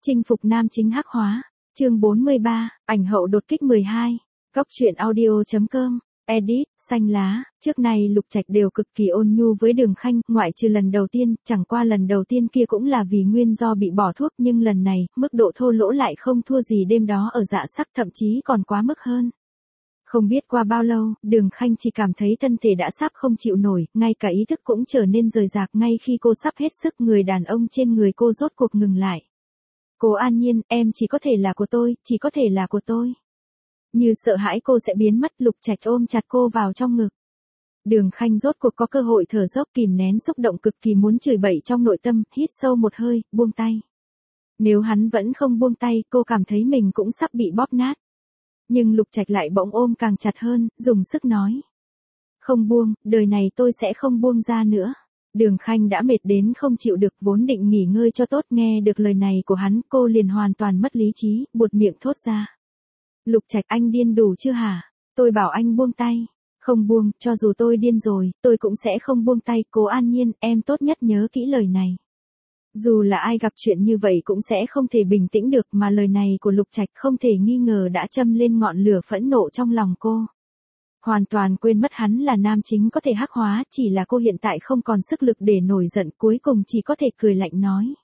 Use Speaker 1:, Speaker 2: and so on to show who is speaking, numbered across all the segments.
Speaker 1: Chinh phục nam chính hắc hóa. Chương 43, ảnh hậu đột kích 12. Góc truyện audio.com. Edit, xanh lá. Trước này Lục Trạch đều cực kỳ ôn nhu với Đường Khanh, ngoại trừ lần đầu tiên, chẳng qua lần đầu tiên kia cũng là vì nguyên do bị bỏ thuốc, nhưng lần này, mức độ thô lỗ lại không thua gì đêm đó ở Dạ Sắc, thậm chí còn quá mức hơn. Không biết qua bao lâu, Đường Khanh chỉ cảm thấy thân thể đã sắp không chịu nổi, ngay cả ý thức cũng trở nên rời rạc. Ngay khi cô sắp hết sức, người đàn ông trên người cô rốt cuộc ngừng lại. Cô An Nhiên, em chỉ có thể là của tôi, chỉ có thể là của tôi. Như sợ hãi cô sẽ biến mất, Lục Trạch ôm chặt cô vào trong ngực. Đường Khanh rốt cuộc có cơ hội thở dốc, kìm nén xúc động cực kỳ muốn chửi bậy trong nội tâm, hít sâu một hơi, buông tay. Nếu hắn vẫn không buông tay, cô cảm thấy mình cũng sắp bị bóp nát. Nhưng Lục Trạch lại bỗng ôm càng chặt hơn, dùng sức nói. Không buông, đời này tôi sẽ không buông ra nữa. Đường Khanh đã mệt đến không chịu được, vốn định nghỉ ngơi cho tốt, nghe được lời này của hắn, cô liền hoàn toàn mất lý trí, buột miệng thốt ra. Lục Trạch, anh điên đủ chưa hả? Tôi bảo anh buông tay. Không buông, cho dù tôi điên rồi, tôi cũng sẽ không buông tay. Cố An Nhiên, em tốt nhất nhớ kỹ lời này. Dù là ai gặp chuyện như vậy cũng sẽ không thể bình tĩnh được, mà lời này của Lục Trạch không thể nghi ngờ đã châm lên ngọn lửa phẫn nộ trong lòng cô. Hoàn toàn quên mất hắn là nam chính có thể hắc hóa, chỉ là cô hiện tại không còn sức lực để nổi giận, cuối cùng chỉ có thể cười lạnh nói.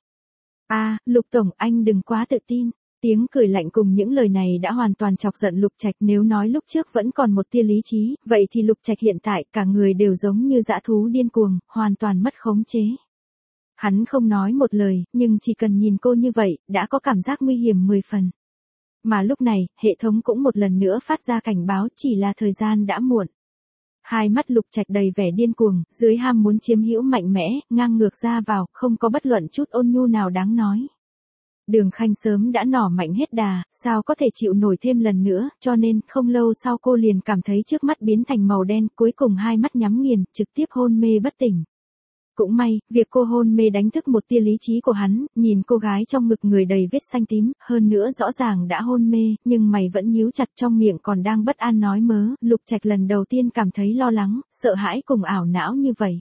Speaker 1: Lục Tổng, anh đừng quá tự tin. Tiếng cười lạnh cùng những lời này đã hoàn toàn chọc giận Lục Trạch, nếu nói lúc trước vẫn còn một tia lý trí, vậy thì Lục Trạch hiện tại cả người đều giống như dã thú điên cuồng, hoàn toàn mất khống chế. Hắn không nói một lời, nhưng chỉ cần nhìn cô như vậy, đã có cảm giác nguy hiểm 10 phần. Mà lúc này, hệ thống cũng một lần nữa phát ra cảnh báo, chỉ là thời gian đã muộn. Hai mắt Lục Trạch đầy vẻ điên cuồng, dưới ham muốn chiếm hữu mạnh mẽ, ngang ngược ra vào, không có bất luận chút ôn nhu nào đáng nói. Đường Khanh sớm đã nỏ mạnh hết đà, sao có thể chịu nổi thêm lần nữa, cho nên không lâu sau cô liền cảm thấy trước mắt biến thành màu đen, cuối cùng hai mắt nhắm nghiền, trực tiếp hôn mê bất tỉnh. Cũng may, việc cô hôn mê đánh thức một tia lý trí của hắn, nhìn cô gái trong ngực người đầy vết xanh tím, hơn nữa rõ ràng đã hôn mê, nhưng mày vẫn nhíu chặt, trong miệng còn đang bất an nói mớ. Lục Trạch lần đầu tiên cảm thấy lo lắng, sợ hãi cùng ảo não như vậy.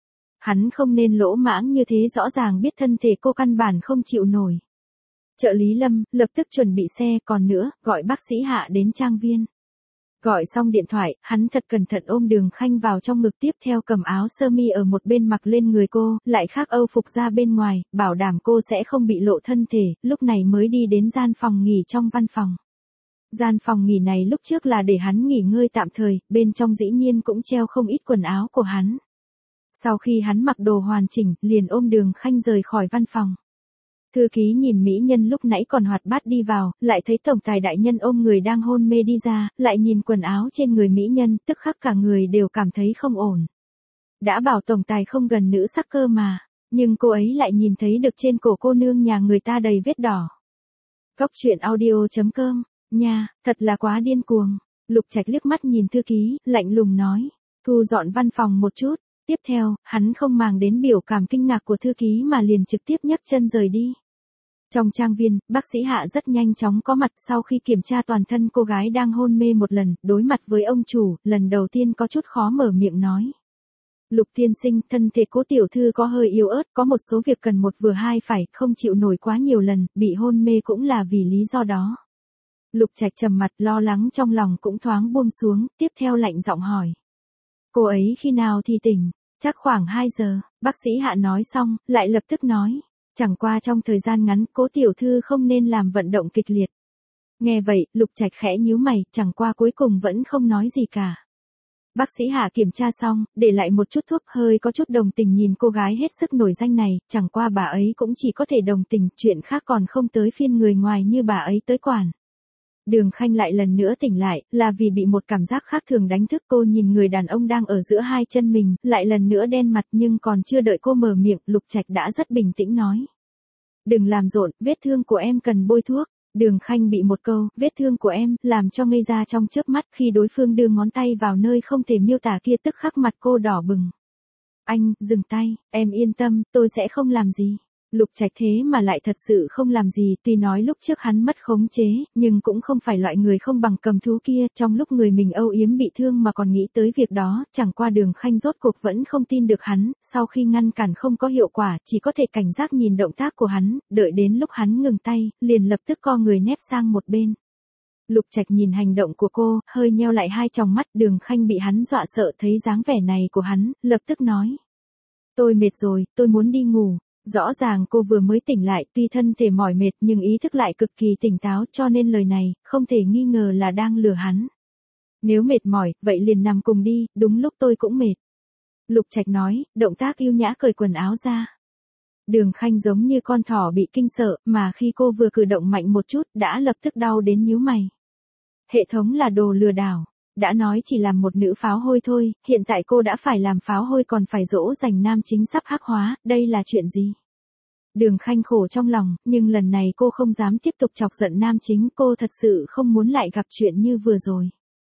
Speaker 1: Hắn không nên lỗ mãng như thế, rõ ràng biết thân thể cô căn bản không chịu nổi. Trợ lý Lâm, lập tức chuẩn bị xe, còn nữa, gọi bác sĩ Hạ đến trang viên. Gọi xong điện thoại, hắn thật cẩn thận ôm Đường Khanh vào trong ngực, tiếp theo cầm áo sơ mi ở một bên mặc lên người cô, lại khác Âu phục ra bên ngoài, bảo đảm cô sẽ không bị lộ thân thể, lúc này mới đi đến gian phòng nghỉ trong văn phòng. Gian phòng nghỉ này lúc trước là để hắn nghỉ ngơi tạm thời, bên trong dĩ nhiên cũng treo không ít quần áo của hắn. Sau khi hắn mặc đồ hoàn chỉnh, liền ôm Đường Khanh rời khỏi văn phòng. Thư ký nhìn mỹ nhân lúc nãy còn hoạt bát đi vào, lại thấy tổng tài đại nhân ôm người đang hôn mê đi ra, lại nhìn quần áo trên người mỹ nhân, tức khắc cả người đều cảm thấy không ổn. Đã bảo tổng tài không gần nữ sắc cơ mà, nhưng cô ấy lại nhìn thấy được trên cổ cô nương nhà người ta đầy vết đỏ. Góc truyện audio.com, nha, thật là quá điên cuồng. Lục Trạch liếc mắt nhìn thư ký, lạnh lùng nói, thu dọn văn phòng một chút. Tiếp theo, hắn không màng đến biểu cảm kinh ngạc của thư ký mà liền trực tiếp nhấc chân rời đi. Trong trang viên, bác sĩ Hạ rất nhanh chóng có mặt, sau khi kiểm tra toàn thân cô gái đang hôn mê một lần, đối mặt với ông chủ, lần đầu tiên có chút khó mở miệng nói. Lục tiên sinh, thân thể cố tiểu thư có hơi yếu ớt, có một số việc cần một vừa hai phải, không chịu nổi quá nhiều lần, bị hôn mê cũng là vì lý do đó. Lục Trạch trầm mặt, lo lắng trong lòng cũng thoáng buông xuống, tiếp theo lạnh giọng hỏi. Cô ấy khi nào thì tỉnh? Chắc khoảng 2 giờ, bác sĩ Hạ nói xong, lại lập tức nói. Chẳng qua trong thời gian ngắn, cố tiểu thư không nên làm vận động kịch liệt. Nghe vậy, Lục Trạch khẽ nhíu mày, chẳng qua cuối cùng vẫn không nói gì cả. Bác sĩ Hạ kiểm tra xong, để lại một chút thuốc, hơi có chút đồng tình nhìn cô gái hết sức nổi danh này, chẳng qua bà ấy cũng chỉ có thể đồng tình, chuyện khác còn không tới phiên người ngoài như bà ấy tới quản. Đường Khanh lại lần nữa tỉnh lại, là vì bị một cảm giác khác thường đánh thức. Cô nhìn người đàn ông đang ở giữa hai chân mình, lại lần nữa đen mặt, nhưng còn chưa đợi cô mở miệng, Lục Trạch đã rất bình tĩnh nói. Đừng làm rộn, vết thương của em cần bôi thuốc. Đường Khanh bị một câu, vết thương của em, làm cho ngây ra trong chớp mắt, khi đối phương đưa ngón tay vào nơi không thể miêu tả kia, tức khắc mặt cô đỏ bừng. Anh, dừng tay, em yên tâm, tôi sẽ không làm gì. Lục Trạch thế mà lại thật sự không làm gì, tuy nói lúc trước hắn mất khống chế, nhưng cũng không phải loại người không bằng cầm thú kia, trong lúc người mình âu yếm bị thương mà còn nghĩ tới việc đó, chẳng qua Đường Khanh rốt cuộc vẫn không tin được hắn, sau khi ngăn cản không có hiệu quả, chỉ có thể cảnh giác nhìn động tác của hắn, đợi đến lúc hắn ngừng tay, liền lập tức co người nép sang một bên. Lục Trạch nhìn hành động của cô, hơi nheo lại hai tròng mắt, Đường Khanh bị hắn dọa sợ thấy dáng vẻ này của hắn, lập tức nói. Tôi mệt rồi, tôi muốn đi ngủ. Rõ ràng cô vừa mới tỉnh lại, tuy thân thể mỏi mệt nhưng ý thức lại cực kỳ tỉnh táo, cho nên lời này, không thể nghi ngờ là đang lừa hắn. Nếu mệt mỏi, vậy liền nằm cùng đi, đúng lúc tôi cũng mệt. Lục Trạch nói, động tác yêu nhã cởi quần áo ra. Đường Khanh giống như con thỏ bị kinh sợ, mà khi cô vừa cử động mạnh một chút, đã lập tức đau đến nhíu mày. Hệ thống là đồ lừa đảo. Đã nói chỉ làm một nữ pháo hôi thôi, hiện tại cô đã phải làm pháo hôi còn phải dỗ dành nam chính sắp hắc hóa, đây là chuyện gì? Đường Khanh khổ trong lòng, nhưng lần này cô không dám tiếp tục chọc giận nam chính, cô thật sự không muốn lại gặp chuyện như vừa rồi.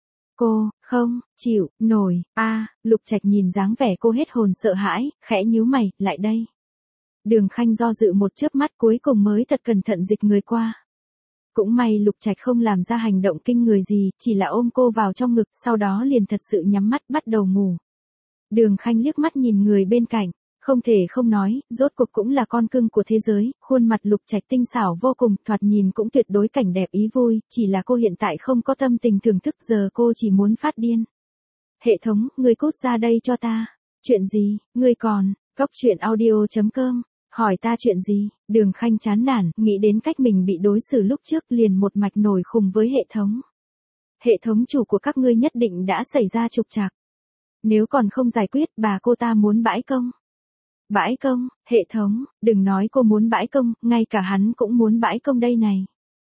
Speaker 1: Cô, không, chịu, nổi, Lục Trạch nhìn dáng vẻ cô hết hồn sợ hãi, khẽ nhíu mày, lại đây. Đường Khanh do dự một chớp mắt cuối cùng mới thật cẩn thận dịch người qua. Cũng may Lục Trạch không làm ra hành động kinh người gì, chỉ là ôm cô vào trong ngực, sau đó liền thật sự nhắm mắt bắt đầu ngủ. Đường Khanh liếc mắt nhìn người bên cạnh, không thể không nói, rốt cuộc cũng là con cưng của thế giới, khuôn mặt Lục Trạch tinh xảo vô cùng, thoạt nhìn cũng tuyệt đối cảnh đẹp ý vui, chỉ là cô hiện tại không có tâm tình thưởng thức, giờ cô chỉ muốn phát điên. Hệ thống, ngươi cút ra đây cho ta. Chuyện gì, ngươi còn, Cóc Truyện Audio.com. Hỏi ta chuyện gì, Đường Khanh chán nản, nghĩ đến cách mình bị đối xử lúc trước liền một mạch nổi khùng với hệ thống. Hệ thống chủ của các ngươi nhất định đã xảy ra trục trặc. Nếu còn không giải quyết, bà cô ta muốn bãi công. Bãi công, hệ thống, đừng nói cô muốn bãi công, ngay cả hắn cũng muốn bãi công đây này.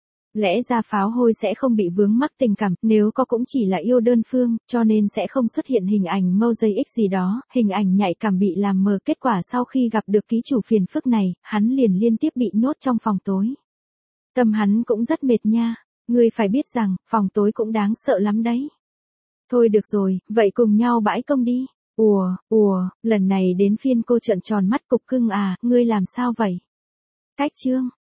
Speaker 1: Lẽ ra pháo hôi sẽ không bị vướng mắc tình cảm, nếu có cũng chỉ là yêu đơn phương, cho nên sẽ không xuất hiện hình ảnh mosaic gì đó, hình ảnh nhạy cảm bị làm mờ, kết quả sau khi gặp được ký chủ phiền phức này, hắn liền liên tiếp bị nhốt trong phòng tối. Tâm hắn cũng rất mệt nha, ngươi phải biết rằng, phòng tối cũng đáng sợ lắm đấy. Thôi được rồi, vậy cùng nhau bãi công đi. Lần này đến phiên cô trợn tròn mắt, cục cưng à, ngươi làm sao vậy? Cách chương.